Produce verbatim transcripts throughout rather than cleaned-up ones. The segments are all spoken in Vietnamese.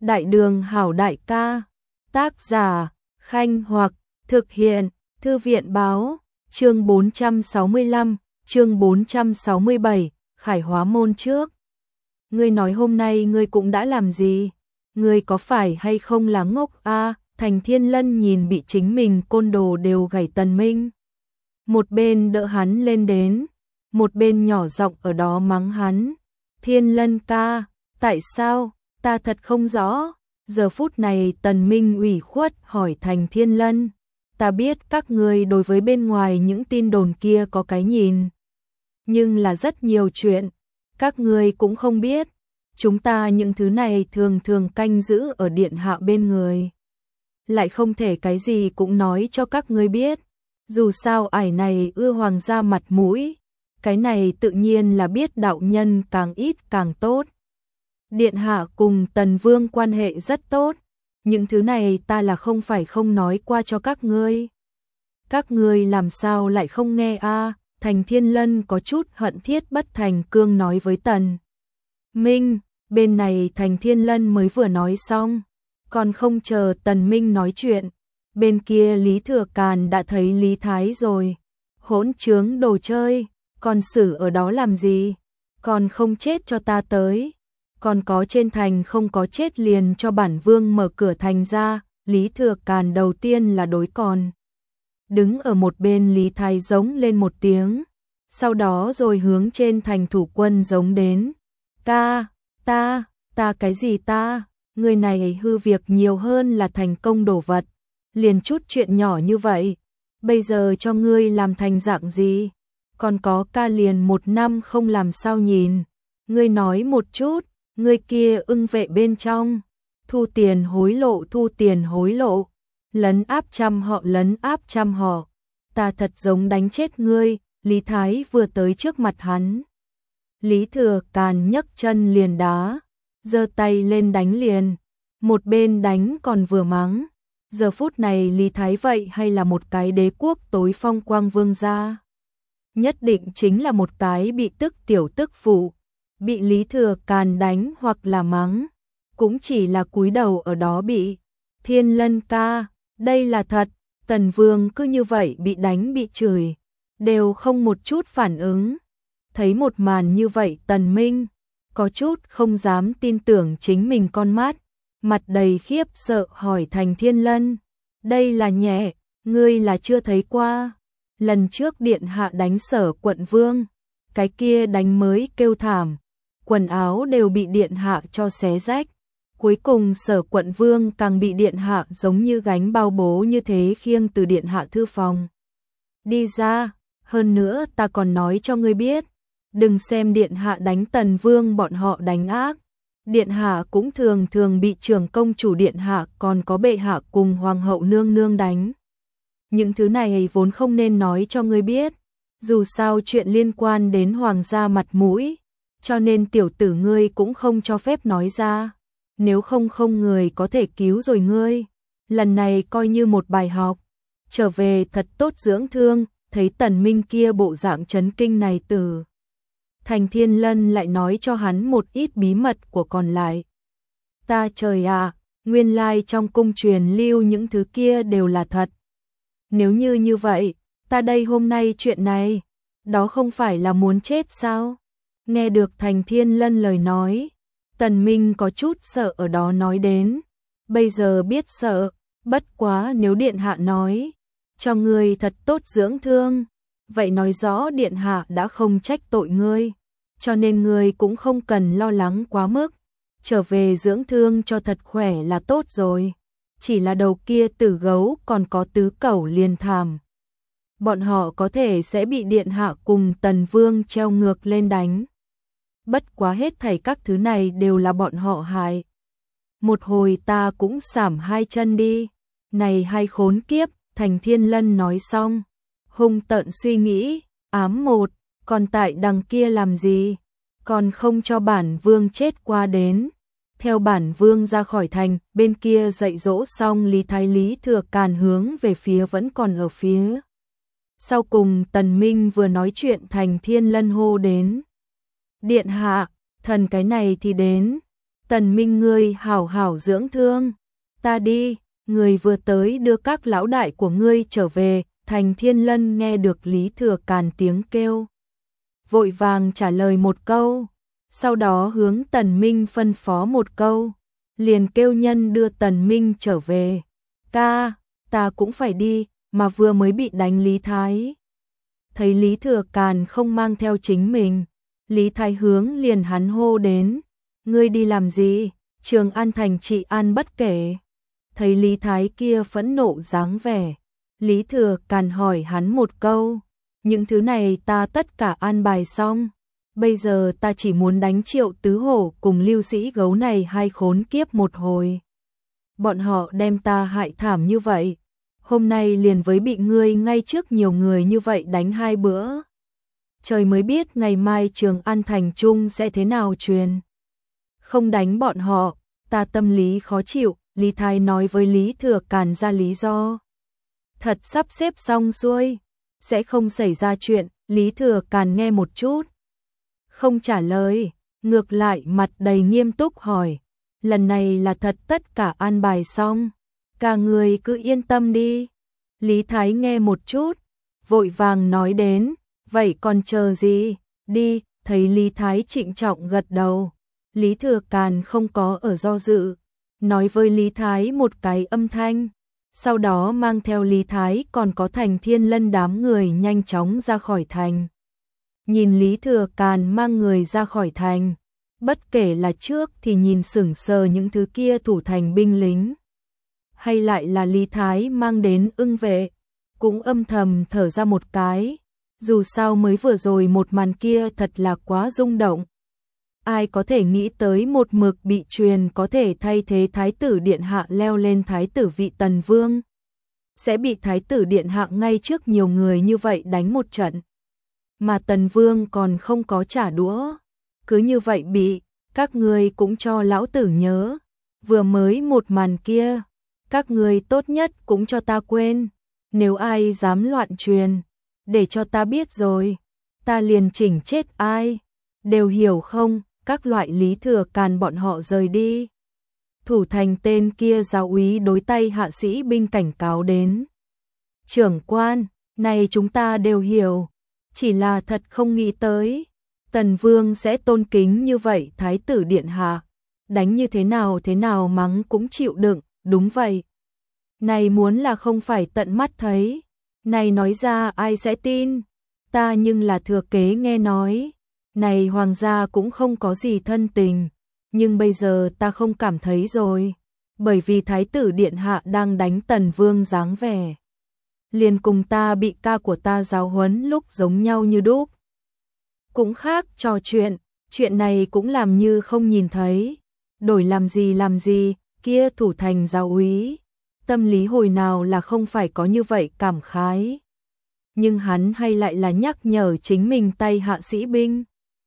Đại đường hảo đại ca. Tác giả, Khanh Hoặc, thực hiện, Thư viện báo, chương bốn trăm sáu mươi lăm, chương bốn trăm sáu mươi bảy, Khải Hóa môn trước. Ngươi nói hôm nay ngươi cũng đã làm gì? Ngươi có phải hay không là ngốc a? Thành Thiên Lân nhìn bị chính mình côn đồ đều gảy Tần Minh. Một bên đỡ hắn lên đến, một bên nhỏ giọng ở đó mắng hắn. Thiên Lân ca, tại sao? Ta thật không rõ. Giờ phút này Tần Minh ủy khuất hỏi Thành Thiên Lân. Ta biết các ngươi đối với bên ngoài những tin đồn kia có cái nhìn. Nhưng là rất nhiều chuyện, các ngươi cũng không biết. Chúng ta những thứ này thường thường canh giữ ở điện hạ bên người. Lại không thể cái gì cũng nói cho các ngươi biết. Dù sao ải này ưa hoàng gia mặt mũi. Cái này tự nhiên là biết đạo nhân càng ít càng tốt. Điện hạ cùng Tần Vương quan hệ rất tốt. Những thứ này ta là không phải không nói qua cho các ngươi. Các ngươi làm sao lại không nghe a? Thành Thiên Lân có chút hận thiết bất thành cương nói với Tần Minh. Bên này Thành Thiên Lân mới vừa nói xong, còn không chờ Tần Minh nói chuyện, bên kia Lý Thừa Càn đã thấy Lý Thái rồi. Hỗn trướng đồ chơi, còn xử ở đó làm gì? Còn không chết cho ta tới. Còn có trên thành không có chết liền cho bản vương mở cửa thành ra. Lý Thừa Càn đầu tiên là đối còn. Đứng ở một bên Lý Thái giống lên một tiếng, sau đó rồi hướng trên thành thủ quân giống đến. Ta, ta, ta cái gì ta? Người này hư việc nhiều hơn là thành công đổ vật. Liền chút chuyện nhỏ như vậy, bây giờ cho ngươi làm thành dạng gì? Còn có ca liền một năm không làm sao nhìn. Ngươi nói một chút, ngươi kia ưng vệ bên trong, thu tiền hối lộ thu tiền hối lộ, lấn áp trăm họ lấn áp trăm họ. Ta thật giống đánh chết ngươi. Lý Thái vừa tới trước mặt hắn, Lý Thừa Càn nhấc chân liền đá, giơ tay lên đánh liền, một bên đánh còn vừa mắng. Giờ phút này Lý Thái vậy hay là một cái đế quốc tối phong quang vương gia? Nhất định chính là một cái bị tức tiểu tức phụ, bị Lý Thừa Càn đánh hoặc là mắng, cũng chỉ là cúi đầu ở đó bị. Thiên Lân ca, đây là thật. Tần Vương cứ như vậy bị đánh bị chửi, đều không một chút phản ứng. Thấy một màn như vậy Tần Minh có chút không dám tin tưởng chính mình con mắt, mặt đầy khiếp sợ hỏi Thành Thiên Lân. Đây là nhẹ, ngươi là chưa thấy qua. Lần trước điện hạ đánh Sở quận vương, cái kia đánh mới kêu thảm, quần áo đều bị điện hạ cho xé rách. Cuối cùng Sở quận vương càng bị điện hạ giống như gánh bao bố như thế khiêng từ điện hạ thư phòng đi ra. Hơn nữa ta còn nói cho ngươi biết, đừng xem điện hạ đánh Tần Vương bọn họ đánh ác. Điện hạ cũng thường thường bị trưởng công chủ điện hạ còn có bệ hạ cùng hoàng hậu nương nương đánh. Những thứ này vốn không nên nói cho ngươi biết, dù sao chuyện liên quan đến hoàng gia mặt mũi, cho nên tiểu tử ngươi cũng không cho phép nói ra. Nếu không không người có thể cứu rồi ngươi. Lần này coi như một bài học. Trở về thật tốt dưỡng thương. Thấy Tần Minh kia bộ dạng chấn kinh này từ Thành Thiên Lân lại nói cho hắn một ít bí mật của còn lại. Ta trời ạ, nguyên lai trong cung truyền lưu những thứ kia đều là thật. Nếu như như vậy, ta đây hôm nay chuyện này, đó không phải là muốn chết sao? Nghe được Thành Thiên Lân lời nói, Tần Minh có chút sợ ở đó nói đến. Bây giờ biết sợ, bất quá nếu điện hạ nói cho ngươi thật tốt dưỡng thương, vậy nói rõ điện hạ đã không trách tội ngươi, cho nên ngươi cũng không cần lo lắng quá mức, trở về dưỡng thương cho thật khỏe là tốt rồi. Chỉ là đầu kia tử gấu còn có tứ cẩu liền thảm, bọn họ có thể sẽ bị điện hạ cùng Tần Vương treo ngược lên đánh. Bất quá hết thảy các thứ này đều là bọn họ hại. Một hồi ta cũng sảm hai chân đi. Này hai khốn kiếp. Thành Thiên Lân nói xong, hung tợn suy nghĩ. Ám một, còn tại đằng kia làm gì? Còn không cho bản vương chết qua đến. Theo bản vương ra khỏi thành. Bên kia dạy dỗ xong Lý Thái Lý Thừa Càn hướng về phía vẫn còn ở phía sau cùng. Tần Minh vừa nói chuyện Thành Thiên Lân hô đến. Điện hạ, thần cái này thì đến. Tần Minh ngươi hảo hảo dưỡng thương, ta đi, người vừa tới đưa các lão đại của ngươi trở về. Thành Thiên Lân nghe được Lý Thừa Càn tiếng kêu, vội vàng trả lời một câu, sau đó hướng Tần Minh phân phó một câu, liền kêu nhân đưa Tần Minh trở về. Ca, ta cũng phải đi, mà vừa mới bị đánh Lý Thái. Thấy Lý Thừa Càn không mang theo chính mình, Lý Thái hướng liền hắn hô đến, ngươi đi làm gì, Trường An thành trị an bất kể. Thấy Lý Thái kia phẫn nộ dáng vẻ, Lý Thừa Càn hỏi hắn một câu, những thứ này ta tất cả an bài xong, bây giờ ta chỉ muốn đánh Triệu Tứ Hổ cùng Lưu Sĩ Gấu này hai khốn kiếp một hồi. Bọn họ đem ta hại thảm như vậy, hôm nay liền với bị ngươi ngay trước nhiều người như vậy đánh hai bữa. Trời mới biết ngày mai Trường An thành trung sẽ thế nào truyền. Không đánh bọn họ, ta tâm lý khó chịu. Lý Thái nói với Lý Thừa Càn ra lý do. Thật sắp xếp xong xuôi, sẽ không xảy ra chuyện. Lý Thừa Càn nghe một chút, không trả lời, ngược lại mặt đầy nghiêm túc hỏi, lần này là thật tất cả an bài xong, cả người cứ yên tâm đi. Lý Thái nghe một chút, vội vàng nói đến, vậy còn chờ gì, đi. Thấy Lý Thái trịnh trọng gật đầu, Lý Thừa Càn không có ở do dự, nói với Lý Thái một cái âm thanh, sau đó mang theo Lý Thái còn có Thành Thiên Lân đám người nhanh chóng ra khỏi thành. Nhìn Lý Thừa Càn mang người ra khỏi thành, bất kể là trước thì nhìn sững sờ những thứ kia thủ thành binh lính, hay lại là Lý Thái mang đến ưng vệ, cũng âm thầm thở ra một cái, dù sao mới vừa rồi một màn kia thật là quá rung động. Ai có thể nghĩ tới một mực bị truyền có thể thay thế Thái tử Điện Hạ leo lên Thái tử vị Tần Vương, sẽ bị Thái tử Điện Hạ ngay trước nhiều người như vậy đánh một trận. Mà Tần Vương còn không có trả đũa, cứ như vậy bị, các ngươi cũng cho lão tử nhớ, vừa mới một màn kia, các ngươi tốt nhất cũng cho ta quên, nếu ai dám loạn truyền, để cho ta biết rồi, ta liền chỉnh chết ai, đều hiểu không? Các loại Lý Thừa Càn bọn họ rời đi. Thủ thành tên kia giáo úy đối tay hạ sĩ binh cảnh cáo đến. Trưởng quan, này chúng ta đều hiểu, chỉ là thật không nghĩ tới, Tần Vương sẽ tôn kính như vậy Thái tử Điện Hạ, đánh như thế nào thế nào mắng cũng chịu đựng, đúng vậy. Này muốn là không phải tận mắt thấy, này nói ra ai sẽ tin, ta nhưng là thừa kế nghe nói. Này hoàng gia cũng không có gì thân tình, nhưng bây giờ ta không cảm thấy rồi, bởi vì Thái tử Điện Hạ đang đánh Tần Vương dáng vẻ, liền cùng ta bị ca của ta giáo huấn lúc giống nhau như đúc. Cũng khác trò chuyện, chuyện này cũng làm như không nhìn thấy, đổi làm gì làm gì, kia thủ thành giáo úy, tâm lý hồi nào là không phải có như vậy cảm khái. Nhưng hắn hay lại là nhắc nhở chính mình tay hạ sĩ binh.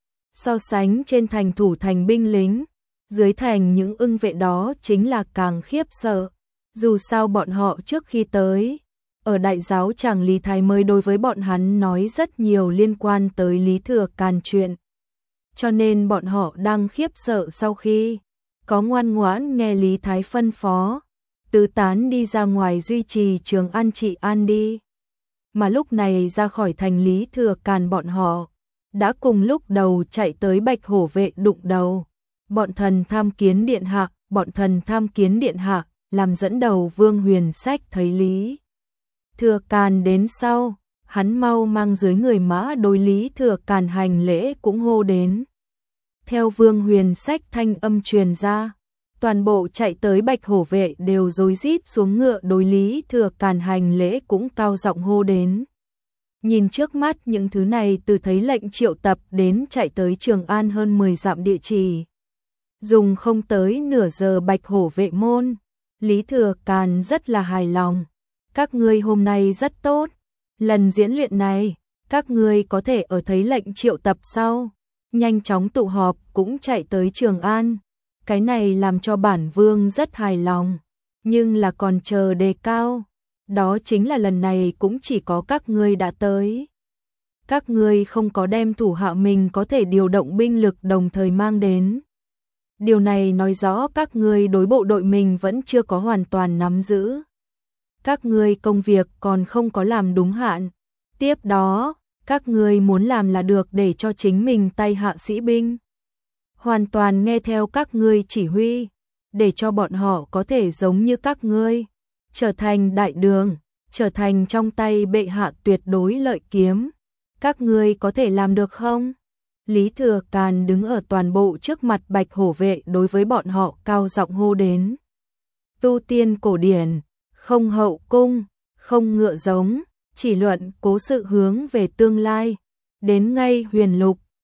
So sánh trên thành thủ thành binh lính, dưới thành những ưng vệ đó chính là càng khiếp sợ. Dù sao bọn họ trước khi tới, ở đại giáo tràng Lý Thái mới đối với bọn hắn nói rất nhiều liên quan tới Lý Thừa Càn chuyện. Cho nên bọn họ đang khiếp sợ sau khi có ngoan ngoãn nghe Lý Thái phân phó, tứ tán đi ra ngoài duy trì Trường An trị an đi. Mà lúc này ra khỏi thành Lý Thừa Càn bọn họ đã cùng lúc đầu chạy tới Bạch Hổ vệ đụng đầu. Bọn thần tham kiến điện hạ, bọn thần tham kiến điện hạ, làm dẫn đầu Vương Huyền Sách thấy Lý Thừa Càn đến sau, hắn mau mang dưới người mã đối Lý Thừa Càn hành lễ cũng hô đến. Theo Vương Huyền Sách thanh âm truyền ra, toàn bộ chạy tới Bạch Hổ vệ đều rối rít xuống ngựa đối Lý Thừa Càn hành lễ cũng cao giọng hô đến. Nhìn trước mắt những thứ này từ thấy lệnh triệu tập đến chạy tới Trường An hơn mười dặm địa chỉ. Dùng không tới nửa giờ Bạch Hổ vệ môn, Lý Thừa Càn rất là hài lòng. Các ngươi hôm nay rất tốt, lần diễn luyện này, các ngươi có thể ở thấy lệnh triệu tập sau, nhanh chóng tụ họp cũng chạy tới Trường An. Cái này làm cho bản vương rất hài lòng, nhưng là còn chờ đề cao. Đó chính là lần này cũng chỉ có các ngươi đã tới. Các ngươi không có đem thủ hạ mình có thể điều động binh lực đồng thời mang đến. Điều này nói rõ các ngươi đối bộ đội mình vẫn chưa có hoàn toàn nắm giữ. Các ngươi công việc còn không có làm đúng hạn. Tiếp đó, các ngươi muốn làm là được để cho chính mình tay hạ sĩ binh. Hoàn toàn nghe theo các ngươi chỉ huy, để cho bọn họ có thể giống như các ngươi, trở thành đại đường, trở thành trong tay bệ hạ tuyệt đối lợi kiếm. Các ngươi có thể làm được không? Lý Thừa Càn đứng ở toàn bộ trước mặt Bạch Hổ vệ đối với bọn họ cao giọng hô đến. Tu tiên cổ điển, không hậu cung, không ngựa giống, chỉ luận cố sự hướng về tương lai. Đến ngay huyền lục,